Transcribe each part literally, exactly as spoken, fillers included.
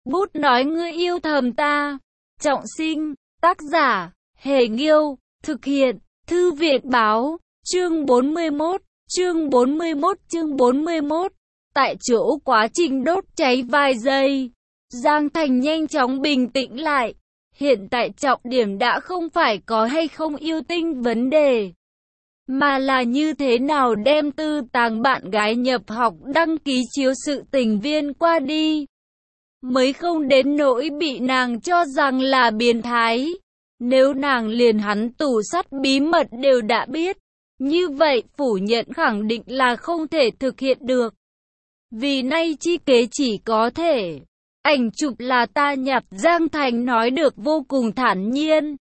Bút nói ngươi yêu thầm ta. Trọng sinh, tác giả, Hề Nghiêu, thực hiện, Thư viện Báo, chương bốn mươi mốt, chương bốn mươi mốt, chương bốn mươi mốt. Tại chỗ quá trình đốt cháy vài giây, Giang Thành nhanh chóng bình tĩnh lại. Hiện tại trọng điểm đã không phải có hay không yêu Tinh vấn đề, mà là như thế nào đem Tư Tàng bạn gái nhập học đăng ký chiếu sự tình viên qua đi, mới không đến nỗi bị nàng cho rằng là biến thái. Nếu nàng liền hắn tủ sắt bí mật đều đã biết, như vậy phủ nhận khẳng định là không thể thực hiện được. Vì nay chi kế chỉ có thể, ảnh chụp là ta nhặt, Giang Thành nói được vô cùng thản nhiên.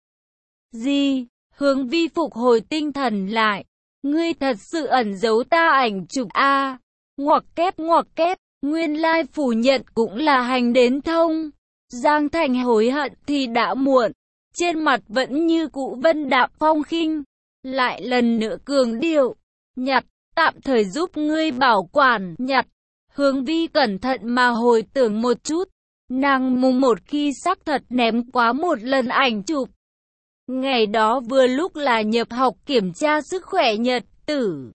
Gì? Hướng Vi phục hồi tinh thần lại. Ngươi thật sự ẩn giấu ta ảnh chụp a? À, ngoặc kép ngoặc kép, nguyên lai phủ nhận cũng là hành đến thông. Giang Thành hối hận thì đã muộn, trên mặt vẫn như cũ vân đạm phong khinh, lại lần nữa cường điệu, nhặt, tạm thời giúp ngươi bảo quản, nhặt. Hướng Vi cẩn thận mà hồi tưởng một chút, nàng mùng một khi xác thật ném quá một lần ảnh chụp. Ngày đó vừa lúc là nhập học kiểm tra sức khỏe nhật tử.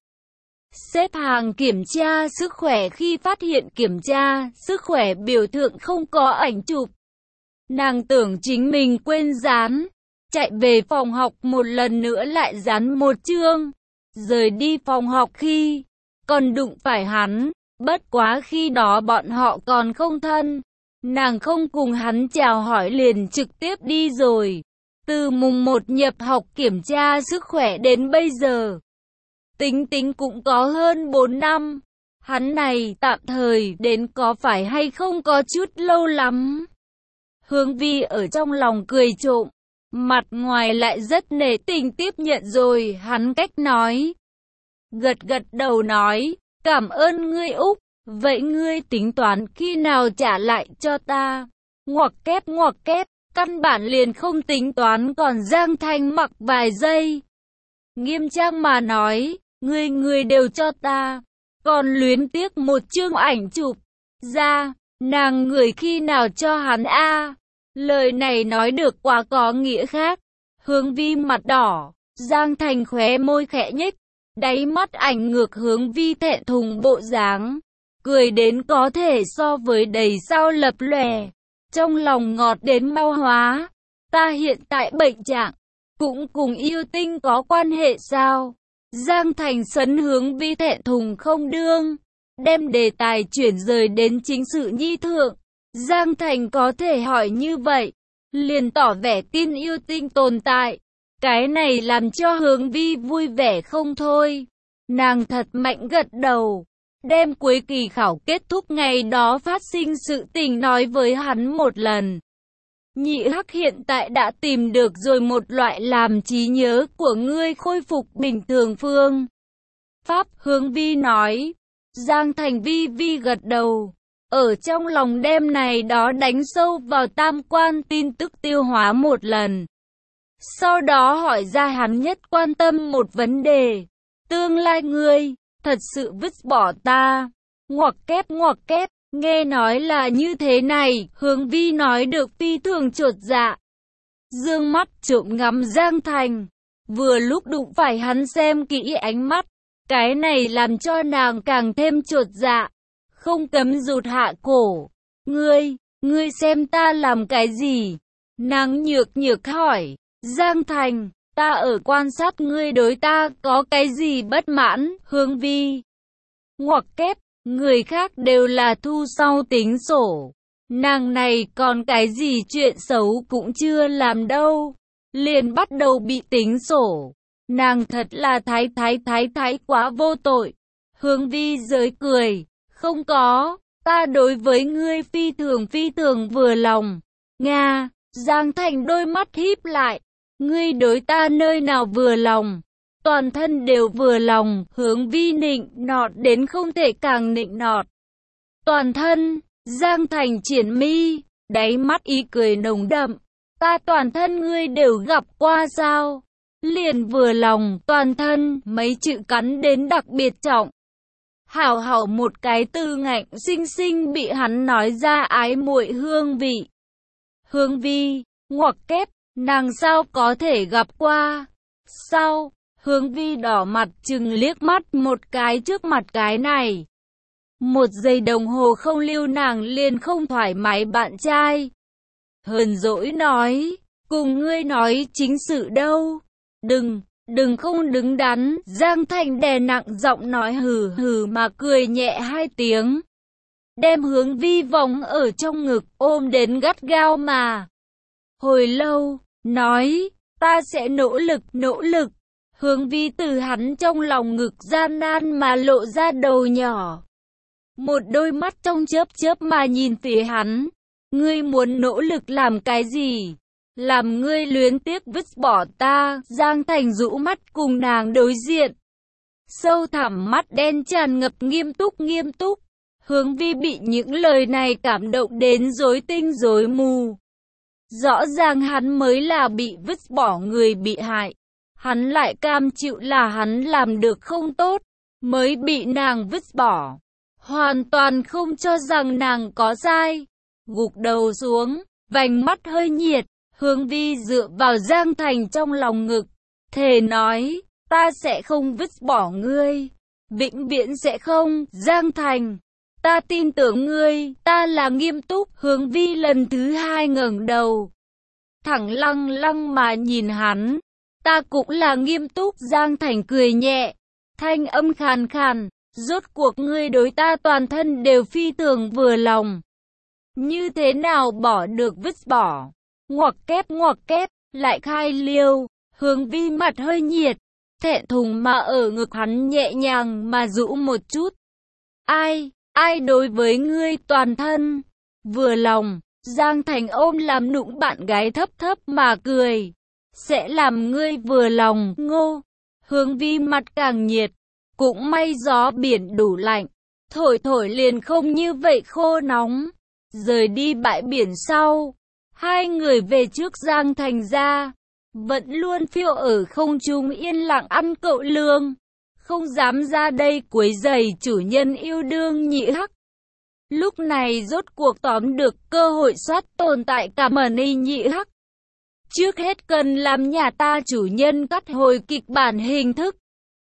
Xếp hàng kiểm tra sức khỏe, khi phát hiện kiểm tra sức khỏe biểu tượng không có ảnh chụp, nàng tưởng chính mình quên dán, chạy về phòng học một lần nữa lại dán một chương. Rời đi phòng học khi còn đụng phải hắn, bất quá khi đó bọn họ còn không thân, nàng không cùng hắn chào hỏi liền trực tiếp đi rồi. Từ mùng một nhập học kiểm tra sức khỏe đến bây giờ, tính tính cũng có hơn bốn năm. Hắn này tạm thời đến có phải hay không có chút lâu lắm. Hướng Vi ở trong lòng cười trộm, mặt ngoài lại rất nể tình tiếp nhận rồi hắn cách nói. Gật gật đầu nói, cảm ơn ngươi Úc, vậy ngươi tính toán khi nào trả lại cho ta? Ngoặc kép ngoặc kép, căn bản liền không tính toán. Còn Giang Thành mặc vài giây, nghiêm trang mà nói, ngươi ngươi đều cho ta, còn luyến tiếc một chương ảnh chụp ra, nàng người khi nào cho hắn a? À? Lời này nói được quá có nghĩa khác. Hướng Vi mặt đỏ, Giang Thành khóe môi khẽ nhếch, đáy mắt ảnh ngược Hướng Vi thẹn thùng bộ dáng, cười đến có thể so với đầy sao lập lòe, trong lòng ngọt đến mau hóa. Ta hiện tại bệnh trạng cũng cùng yêu Tinh có quan hệ sao? Giang Thành sấn Hướng Vi thẹn thùng không đương, đem đề tài chuyển rời đến chính sự nhi thượng. Giang Thành có thể hỏi như vậy, liền tỏ vẻ tin yêu Tinh tồn tại. Cái này làm cho Hướng Vi vui vẻ không thôi. Nàng thật mạnh gật đầu, đem cuối kỳ khảo kết thúc ngày đó phát sinh sự tình nói với hắn một lần. Nhị Hắc hiện tại đã tìm được rồi một loại làm trí nhớ của ngươi khôi phục bình thường phương pháp, Hướng Vi nói. Giang Thành vi vi gật đầu, ở trong lòng đêm này đó đánh sâu vào tam quan tin tức tiêu hóa một lần. Sau đó hỏi ra hắn nhất quan tâm một vấn đề, tương lai ngươi thật sự vứt bỏ ta? Ngoặc kép ngoặc kép, nghe nói là như thế này, Hướng Vi nói được phi thường chột dạ, dương mắt trộm ngắm Giang Thành, vừa lúc đụng phải hắn xem kỹ ánh mắt, cái này làm cho nàng càng thêm chột dạ, không cấm rụt hạ cổ. Ngươi, ngươi xem ta làm cái gì? Nàng nhược nhược hỏi. Giang Thành, ta ở quan sát ngươi đối ta có cái gì bất mãn? Hướng Vi ngoặc kép, người khác đều là thu sau tính sổ, nàng này còn cái gì chuyện xấu cũng chưa làm đâu, liền bắt đầu bị tính sổ. Nàng thật là thái thái thái thái quá vô tội. Hướng Vi giới cười, không có, ta đối với ngươi phi thường phi thường vừa lòng. Nga. Giang Thành đôi mắt híp lại, ngươi đối ta nơi nào vừa lòng? Toàn thân đều vừa lòng. Hướng Vi nịnh nọt đến không thể càng nịnh nọt. Toàn thân. Giang Thành triển mi, đáy mắt ý cười nồng đậm. Ta toàn thân ngươi đều gặp qua sao? Liền vừa lòng. Toàn thân, mấy chữ cắn đến đặc biệt trọng. Hảo hảo một cái từ ngạnh xinh xinh bị hắn nói ra ái muội hương vị. Hương vi, ngoặc kép, nàng sao có thể gặp qua? Sao? Hương vi đỏ mặt chừng liếc mắt một cái trước mặt cái này. Một giây đồng hồ không lưu nàng liền không thoải mái bạn trai. Hờn dỗi nói, cùng ngươi nói chính sự đâu. Đừng, đừng không đứng đắn. Giang Thành đè nặng giọng nói hừ hừ mà cười nhẹ hai tiếng. Đem Hướng vi vòng ở trong ngực ôm đến gắt gao mà. Hồi lâu, nói, ta sẽ nỗ lực, nỗ lực. Hướng vi từ hắn trong lòng ngực gian nan mà lộ ra đầu nhỏ. Một đôi mắt trong chớp chớp mà nhìn phía hắn. Ngươi muốn nỗ lực làm cái gì? Làm ngươi luyến tiếc vứt bỏ ta. Giang Thành rũ mắt cùng nàng đối diện. Sâu thẳm mắt đen tràn ngập nghiêm túc nghiêm túc. Hướng vi bị những lời này cảm động đến rối tinh rối mù. Rõ ràng hắn mới là bị vứt bỏ người bị hại. Hắn lại cam chịu là hắn làm được không tốt, mới bị nàng vứt bỏ. Hoàn toàn không cho rằng nàng có sai. Gục đầu xuống, vành mắt hơi nhiệt, Hướng vi dựa vào Giang Thành trong lòng ngực. Thề nói, ta sẽ không vứt bỏ ngươi. Vĩnh viễn sẽ không, Giang Thành. Ta tin tưởng ngươi, ta là nghiêm túc. Hướng vi lần thứ hai ngẩng đầu. Thẳng lăng lăng mà nhìn hắn. Ta cũng là nghiêm túc. Giang Thành cười nhẹ. Thanh âm khàn khàn. Rốt cuộc ngươi đối ta toàn thân đều phi thường vừa lòng. Như thế nào bỏ được vứt bỏ. Ngoặc kép ngoặc kép. Lại khai liêu. Hướng vi mặt hơi nhiệt. Thẹn thùng mà ở ngực hắn nhẹ nhàng mà rũ một chút. Ai, ai đối với ngươi toàn thân vừa lòng. Giang Thành ôm làm nũng bạn gái thấp thấp mà cười. Sẽ làm ngươi vừa lòng, ngô. Hướng vi mặt càng nhiệt. Cũng may gió biển đủ lạnh. Thổi thổi liền không như vậy khô nóng. Rời đi bãi biển sau. Hai người về trước Giang Thành ra. Vẫn luôn phiêu ở không trung yên lặng ăn cậu lương. Không dám ra đây quấy rầy chủ nhân yêu đương Nhị Hắc. Lúc này rốt cuộc tóm được cơ hội soát tồn tại cả mần y Nhị Hắc. Trước hết cần làm nhà ta chủ nhân cắt hồi kịch bản hình thức.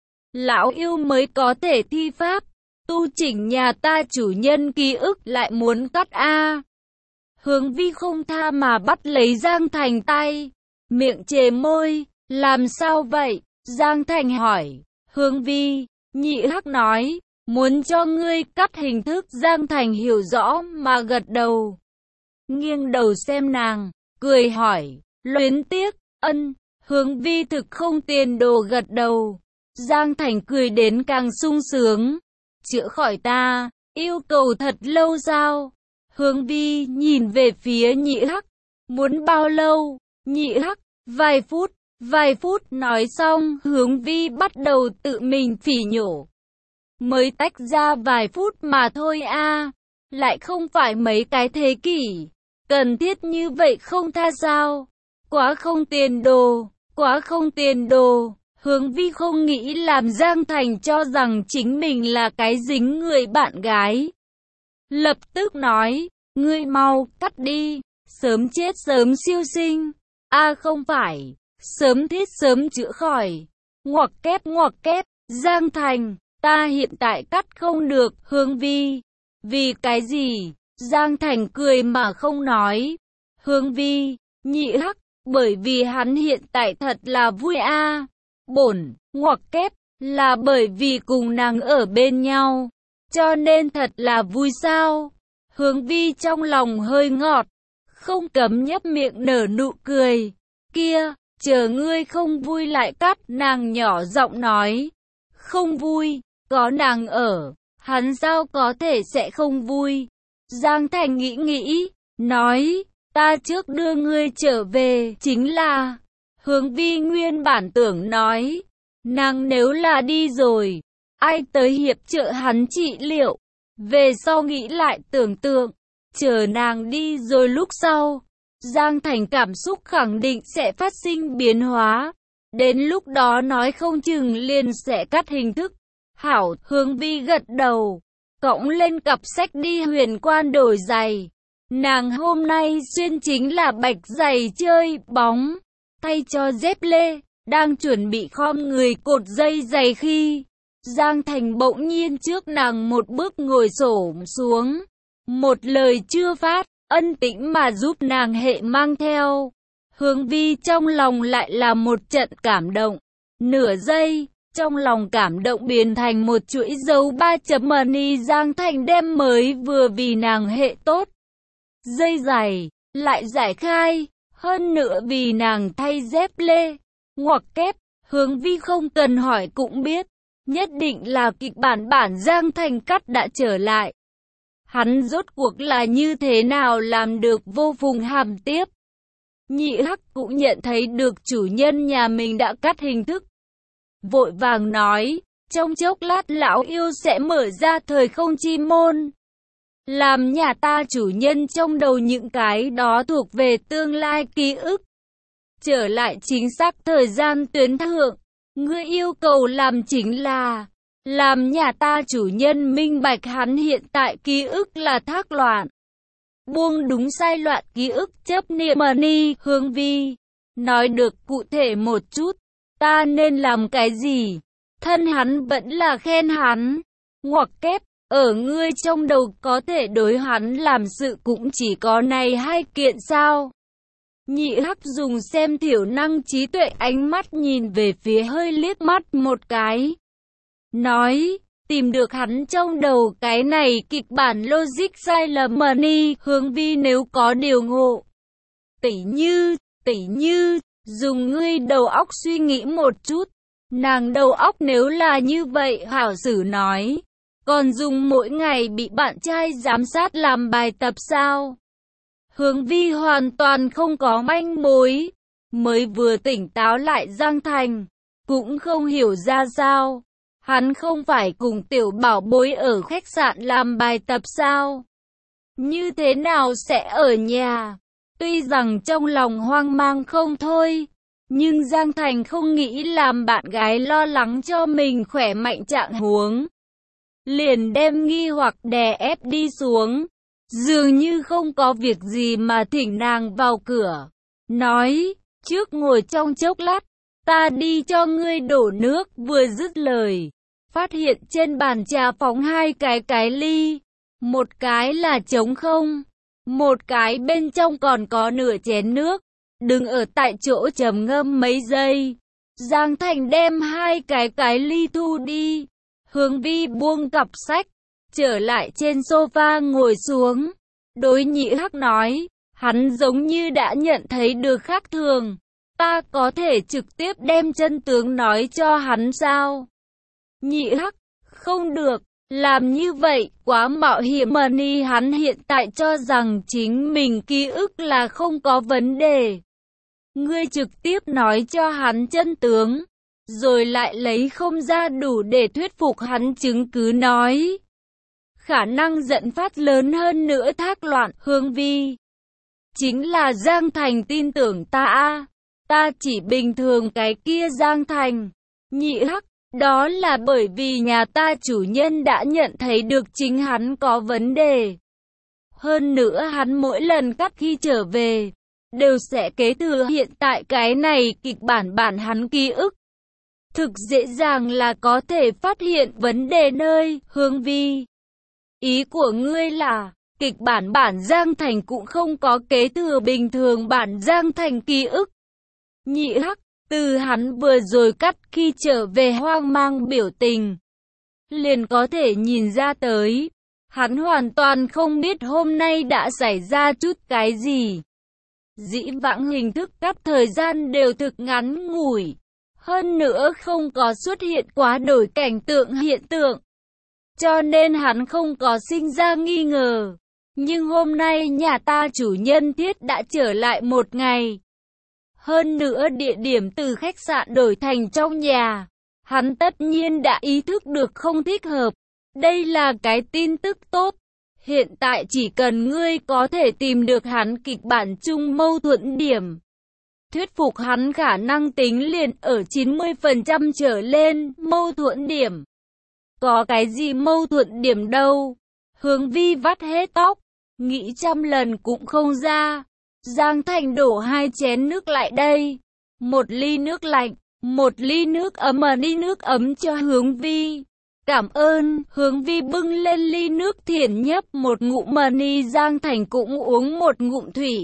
Lão yêu mới có thể thi pháp. Tu chỉnh nhà ta chủ nhân ký ức lại muốn cắt a. Hướng vi không tha mà bắt lấy Giang Thành tay. Miệng chề môi. Làm sao vậy? Giang Thành hỏi. Hướng vi. Nhị Hắc nói. Muốn cho ngươi cắt hình thức. Giang Thành hiểu rõ mà gật đầu. Nghiêng đầu xem nàng. Cười hỏi. Luyến tiếc. Ân. Hướng vi thực không tiền đồ gật đầu. Giang Thành cười đến càng sung sướng. Chữa khỏi ta. Yêu cầu thật lâu sao? Hướng vi nhìn về phía Nhị Hắc. Muốn bao lâu? Nhị Hắc. Vài phút. Vài phút nói xong. Hướng vi bắt đầu tự mình phỉ nhổ. Mới tách ra vài phút mà thôi a. À. Lại không phải mấy cái thế kỷ. Cần thiết như vậy không tha sao? Quá không tiền đồ. Quá không tiền đồ. Hướng vi không nghĩ làm Giang Thành cho rằng chính mình là cái dính người bạn gái. Lập tức nói. Ngươi mau cắt đi. Sớm chết sớm siêu sinh. A à, không phải. Sớm thiết sớm chữa khỏi. Ngoặc kép ngoặc kép. Giang Thành. Ta hiện tại cắt không được. Hướng vi. Vì cái gì? Giang Thành cười mà không nói. Hướng vi. Nhị Hắc. Bởi vì hắn hiện tại thật là vui a. À. Bổn. Ngoặc kép. Là bởi vì cùng nàng ở bên nhau. Cho nên thật là vui sao? Hướng vi trong lòng hơi ngọt. Không cấm nhấp miệng nở nụ cười. Kia. Chờ ngươi không vui lại cắt. Nàng nhỏ giọng nói. Không vui. Có nàng ở. Hắn sao có thể sẽ không vui. Giang Thành nghĩ nghĩ. Nói. Ta trước đưa ngươi trở về. Chính là. Hướng vi nguyên bản tưởng nói. Nàng nếu là đi rồi. Ai tới hiệp trợ hắn trị liệu. Về sau nghĩ lại tưởng tượng. Chờ nàng đi rồi lúc sau. Giang Thành cảm xúc khẳng định sẽ phát sinh biến hóa. Đến lúc đó nói không chừng liền sẽ cắt hình thức. Hảo, Hướng Vi gật đầu, cõng lên cặp sách đi Huyền Quan đổi giày. Nàng hôm nay xuyên chính là bạch giày chơi bóng, thay cho dép lê, đang chuẩn bị khom người cột dây giày khi Giang Thành bỗng nhiên trước nàng một bước ngồi xổm xuống. Một lời chưa phát, ân tĩnh mà giúp nàng hệ mang theo. Hướng Vi trong lòng lại là một trận cảm động. Nửa giây, trong lòng cảm động biến thành một chuỗi dấu ba chấm money. Giang Thành đem mới vừa vì nàng hệ tốt dây giày, lại giải khai, hơn nữa vì nàng thay dép lê, ngoặc kép. Hướng Vi không cần hỏi cũng biết, nhất định là kịch bản bản Giang Thành cắt đã trở lại. Hắn rốt cuộc là như thế nào làm được vô phùng hàm tiếp. Nhị Hắc cũng nhận thấy được chủ nhân nhà mình đã cắt hình thức. Vội vàng nói, trong chốc lát lão yêu sẽ mở ra thời không chi môn. Làm nhà ta chủ nhân trong đầu những cái đó thuộc về tương lai ký ức. Trở lại chính xác thời gian tuyến thượng, ngươi yêu cầu làm chính là làm nhà ta chủ nhân minh bạch hắn hiện tại ký ức là thác loạn. Buông đúng sai loạn ký ức chấp niệm money. Hướng Vi nói được cụ thể một chút, ta nên làm cái gì? Thân hắn vẫn là khen hắn, ngoặc kép, ở ngươi trong đầu có thể đối hắn làm sự cũng chỉ có này hai kiện sao? Nhị Hắc dùng xem thiểu năng trí tuệ ánh mắt nhìn về phía hơi liếc mắt một cái. Nói, tìm được hắn trong đầu cái này kịch bản logic sai lầm money. Hướng Vi nếu có điều ngộ, tỉ như, tỉ như, dùng ngươi đầu óc suy nghĩ một chút. Nàng đầu óc nếu là như vậy hảo sử nói, còn dùng mỗi ngày bị bạn trai giám sát làm bài tập sao? Hướng Vi hoàn toàn không có manh mối, mới vừa tỉnh táo lại Giang Thành, cũng không hiểu ra sao. Hắn không phải cùng tiểu bảo bối ở khách sạn làm bài tập sao? Như thế nào sẽ ở nhà? Tuy rằng trong lòng hoang mang không thôi, nhưng Giang Thành không nghĩ làm bạn gái lo lắng cho mình khỏe mạnh trạng huống. Liền đem nghi hoặc đè ép đi xuống, dường như không có việc gì mà thỉnh nàng vào cửa. Nói, trước ngồi trong chốc lát, ta đi cho ngươi đổ nước. Vừa dứt lời, phát hiện trên bàn trà phóng hai cái cái ly. Một cái là trống không, một cái bên trong còn có nửa chén nước. Đứng ở tại chỗ trầm ngâm mấy giây, Giang Thành đem hai cái cái ly thu đi. Hướng Vi buông cặp sách, trở lại trên sofa ngồi xuống. Đối Nhị Hắc nói, hắn giống như đã nhận thấy được khác thường. Ta có thể trực tiếp đem chân tướng nói cho hắn sao? Nhị Hắc, không được, làm như vậy quá mạo hiểm. Money hắn hiện tại cho rằng chính mình ký ức là không có vấn đề. Ngươi trực tiếp nói cho hắn chân tướng, rồi lại lấy không ra đủ để thuyết phục hắn chứng cứ nói. Khả năng dẫn phát lớn hơn nữa thác loạn. Hướng Vi, chính là Giang Thành tin tưởng ta a, ta chỉ bình thường cái kia Giang Thành. Nhị Hắc, đó là bởi vì nhà ta chủ nhân đã nhận thấy được chính hắn có vấn đề. Hơn nữa hắn mỗi lần cắt khi trở về, đều sẽ kế thừa hiện tại cái này kịch bản bản hắn ký ức. Thực dễ dàng là có thể phát hiện vấn đề nơi. Hướng Vi, ý của ngươi là, kịch bản bản Giang Thành cũng không có kế thừa bình thường bản Giang Thành ký ức. Nhị Hắc, từ hắn vừa rồi cắt khi trở về hoang mang biểu tình, liền có thể nhìn ra tới, hắn hoàn toàn không biết hôm nay đã xảy ra chút cái gì. Dĩ vãng hình thức cắt thời gian đều thực ngắn ngủi, hơn nữa không có xuất hiện quá đổi cảnh tượng hiện tượng, cho nên hắn không có sinh ra nghi ngờ. Nhưng hôm nay nhà ta chủ nhân thiết đã trở lại một ngày, hơn nữa địa điểm từ khách sạn đổi thành trong nhà, hắn tất nhiên đã ý thức được không thích hợp. Đây là cái tin tức tốt. Hiện tại chỉ cần ngươi có thể tìm được hắn kịch bản chung mâu thuẫn điểm, thuyết phục hắn khả năng tính liền ở chín mươi phần trăm trở lên. Mâu thuẫn điểm có cái gì mâu thuẫn điểm đâu. Hướng Vi vắt hết tóc, nghĩ trăm lần cũng không ra. Giang Thành đổ hai chén nước lại đây. Một ly nước lạnh, một ly nước ấm mà ly nước ấm cho Hướng Vi. Cảm ơn, Hướng Vi bưng lên ly nước thiển nhấp một ngụm mà ni Giang Thành cũng uống một ngụm thủy.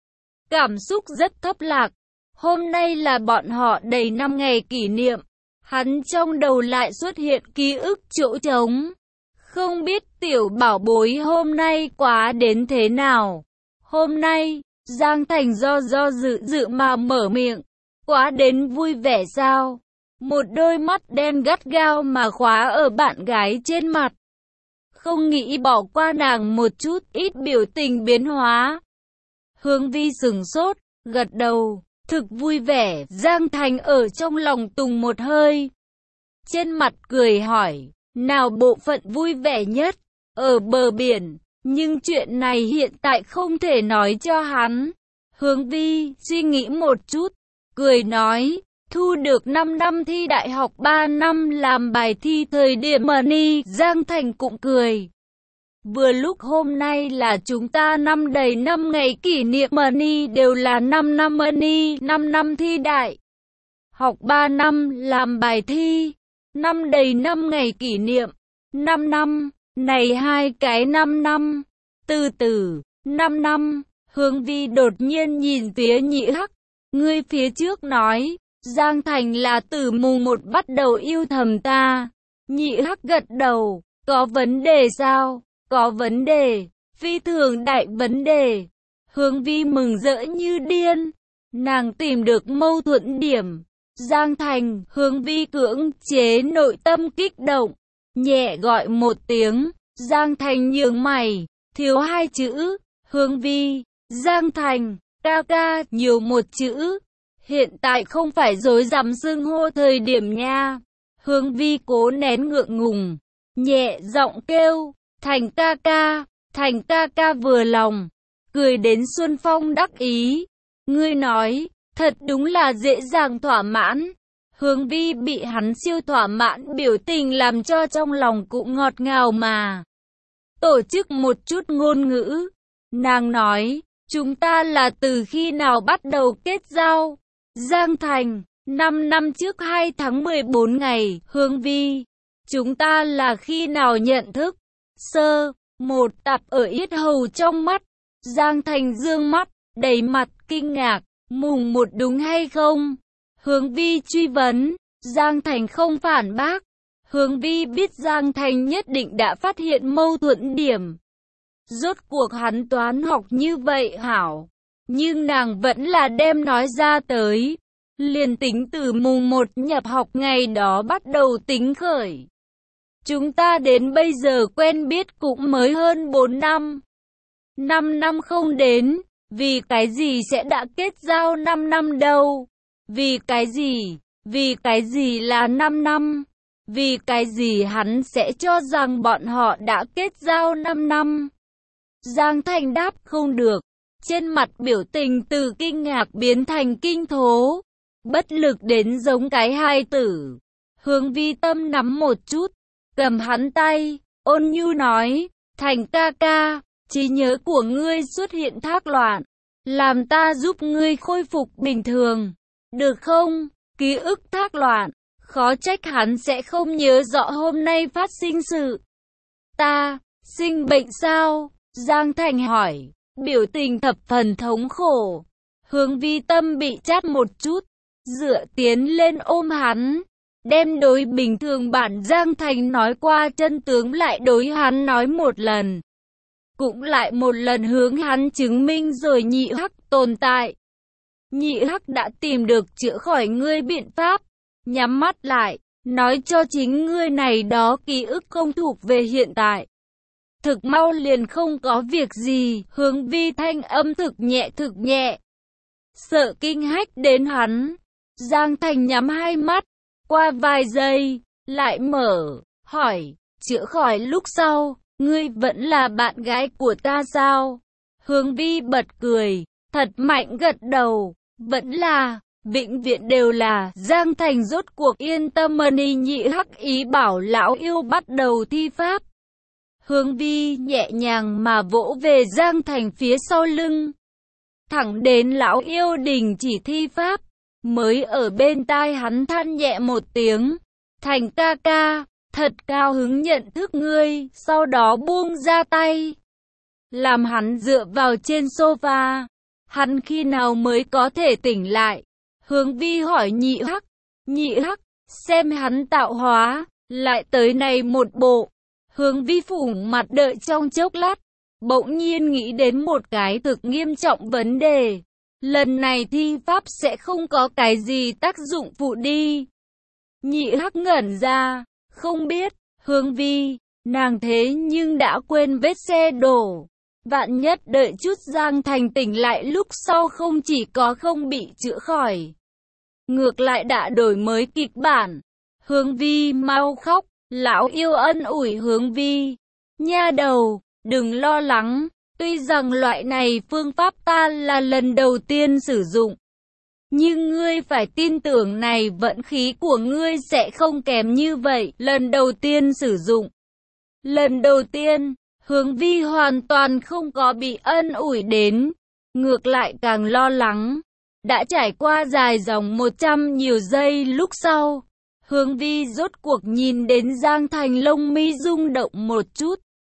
Cảm xúc rất thấp lạc. Hôm nay là bọn họ đầy năm ngày kỷ niệm. Hắn trong đầu lại xuất hiện ký ức chỗ trống. Không biết tiểu bảo bối hôm nay quá đến thế nào. Hôm nay, Giang Thành do do dự dự mà mở miệng. Quá đến vui vẻ sao? Một đôi mắt đen gắt gao mà khóa ở bạn gái trên mặt. Không nghĩ bỏ qua nàng một chút, ít biểu tình biến hóa. Hướng Vi sừng sốt, gật đầu, thực vui vẻ. Giang Thành ở trong lòng tùng một hơi. Trên mặt cười hỏi, nào bộ phận vui vẻ nhất? Ở bờ biển, nhưng chuyện này hiện tại không thể nói cho hắn. Hướng Vi suy nghĩ một chút, cười nói, thu được năm năm thi đại học, ba năm làm bài thi thời điểm mà ni. Giang Thành cũng cười. Vừa lúc hôm nay là chúng ta năm đầy năm ngày kỷ niệm mà ni, đều là năm năm mà ni, năm năm thi đại học, ba năm làm bài thi, năm đầy năm ngày kỷ niệm, năm năm, này hai cái năm năm, từ từ, năm năm. Hướng Vi đột nhiên nhìn phía Nhị Hắc, ngươi phía trước nói, Giang Thành là từ mùng một bắt đầu yêu thầm ta. Nhị Hắc gật đầu, có vấn đề sao? Có vấn đề, phi thường đại vấn đề. Hướng Vi mừng rỡ như điên, nàng tìm được mâu thuẫn điểm. Giang Thành, Hướng Vi cưỡng chế nội tâm kích động, nhẹ gọi một tiếng. Giang Thành nhướng mày, thiếu hai chữ. Hướng Vi, Giang Thành, ca ca, nhiều một chữ. Hiện tại không phải dối dám xưng hô thời điểm nha. Hướng Vi cố nén ngượng ngùng, nhẹ giọng kêu, Thành ca ca. Thành ca ca vừa lòng, cười đến Xuân Phong đắc ý. Ngươi nói, thật đúng là dễ dàng thỏa mãn. Hướng Vi bị hắn siêu thỏa mãn biểu tình làm cho trong lòng cũng ngọt ngào mà. Tổ chức một chút ngôn ngữ. Nàng nói, chúng ta là từ khi nào bắt đầu kết giao? Giang Thành, năm năm trước hai tháng mười bốn ngày. Hướng Vi, chúng ta là khi nào nhận thức? Sơ, một tập ở yết hầu trong mắt. Giang Thành dương mắt, đầy mặt kinh ngạc. Mùng một đúng hay không? Hướng Vi truy vấn. Giang Thành không phản bác. Hướng Vi biết Giang Thành nhất định đã phát hiện mâu thuẫn điểm. Rốt cuộc hắn toán học như vậy hảo, nhưng nàng vẫn là đem nói ra tới. Liền tính từ mùng một nhập học ngày đó bắt đầu tính khởi. Chúng ta đến bây giờ quen biết cũng mới hơn bốn năm. năm năm không đến, vì cái gì sẽ đã kết giao năm năm đâu? Vì cái gì? Vì cái gì là năm năm? Vì cái gì hắn sẽ cho rằng bọn họ đã kết giao năm năm? Giang Thành đáp không được. Trên mặt biểu tình từ kinh ngạc biến thành kinh thố. Bất lực đến giống cái hai tử. Hướng Vi tâm nắm một chút, cầm hắn tay, ôn nhu nói, Thành ca ca, trí nhớ của ngươi xuất hiện thác loạn, làm ta giúp ngươi khôi phục bình thường, được không? Ký ức thác loạn, khó trách hắn sẽ không nhớ rõ hôm nay phát sinh sự. Ta, sinh bệnh sao? Giang Thành hỏi, biểu tình thập phần thống khổ. Hướng Vi tâm bị chát một chút, dựa tiến lên ôm hắn, đem đối bình thường bản Giang Thành nói qua chân tướng lại đối hắn nói một lần. Cũng lại một lần hướng hắn chứng minh rồi Nhị Hắc tồn tại. Nhị Hắc đã tìm được chữa khỏi ngươi biện pháp. Nhắm mắt lại, nói cho chính ngươi này đó ký ức không thuộc về hiện tại. Thực mau liền không có việc gì. Hướng Vi thanh âm thực nhẹ thực nhẹ, sợ kinh hách đến hắn. Giang Thành nhắm hai mắt, qua vài giây, lại mở, hỏi, chữa khỏi lúc sau, ngươi vẫn là bạn gái của ta sao? Hướng Vi bật cười, thật mạnh gật đầu, vẫn là. vĩnh viễn đều là. Giang Thành rốt cuộc yên tâm mani nhị hắc ý bảo lão yêu bắt đầu thi pháp. Hướng Vi nhẹ nhàng mà vỗ về Giang Thành phía sau lưng. Thẳng đến lão yêu đình chỉ thi pháp, mới ở bên tai hắn than nhẹ một tiếng. Thành ca ca, thật cao hứng nhận thức ngươi, sau đó buông ra tay. Làm hắn dựa vào trên sofa. Hắn khi nào mới có thể tỉnh lại? Hướng Vi hỏi nhị hắc. Nhị hắc, xem hắn tạo hóa, lại tới này một bộ. Hướng Vi phủ mặt đợi trong chốc lát, bỗng nhiên nghĩ đến một cái thực nghiêm trọng vấn đề. Lần này thi pháp sẽ không có cái gì tác dụng phụ đi. Nhị hắc ngẩn ra, không biết. Hướng Vi, nàng thế nhưng đã quên vết xe đổ. Vạn nhất đợi chút Giang Thành tỉnh lại lúc sau không chỉ có không bị chữa khỏi, ngược lại đã đổi mới kịch bản. Hướng Vi mau khóc, lão yêu ân ủi Hướng Vi. Nha đầu, đừng lo lắng, tuy rằng loại này phương pháp ta là lần đầu tiên sử dụng, nhưng ngươi phải tin tưởng này vận khí của ngươi sẽ không kém như vậy. Lần đầu tiên sử dụng. Lần đầu tiên, Hướng Vi hoàn toàn không có bị ân ủi đến, ngược lại càng lo lắng. Đã trải qua dài dòng một trăm nhiều giây lúc sau, Hướng Vi rốt cuộc nhìn đến Giang Thành, lông mi rung động một chút.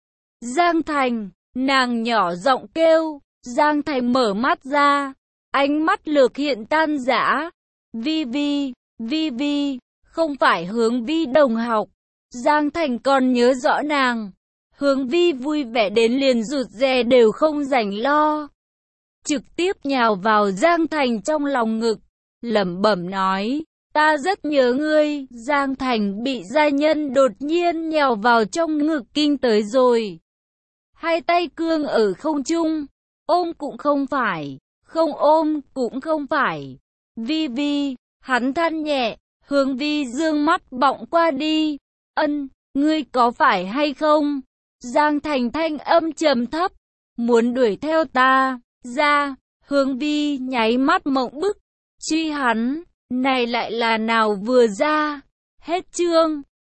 Giang Thành, nàng nhỏ giọng kêu. Giang Thành mở mắt ra, ánh mắt lược hiện tan rã. Vi Vi, Vi Vi, không phải Hướng Vi đồng học. Giang Thành còn nhớ rõ nàng. Hướng Vi vui vẻ đến liền rụt rè đều không rảnh lo. Trực tiếp nhào vào Giang Thành trong lòng ngực, lẩm bẩm nói, ta rất nhớ ngươi. Giang Thành bị gia nhân đột nhiên nhào vào trong ngực kinh tới rồi. Hai tay cương ở không trung, ôm cũng không phải, không ôm cũng không phải. Vi Vi, hắn than nhẹ. Hướng Vi dương mắt bọng qua đi. Ân, ngươi có phải hay không? Giang Thành thanh âm trầm thấp, muốn đuổi theo ta ra. Hướng Vi nháy mắt mộng bức, truy hắn, này lại là nào vừa ra. Hết chương.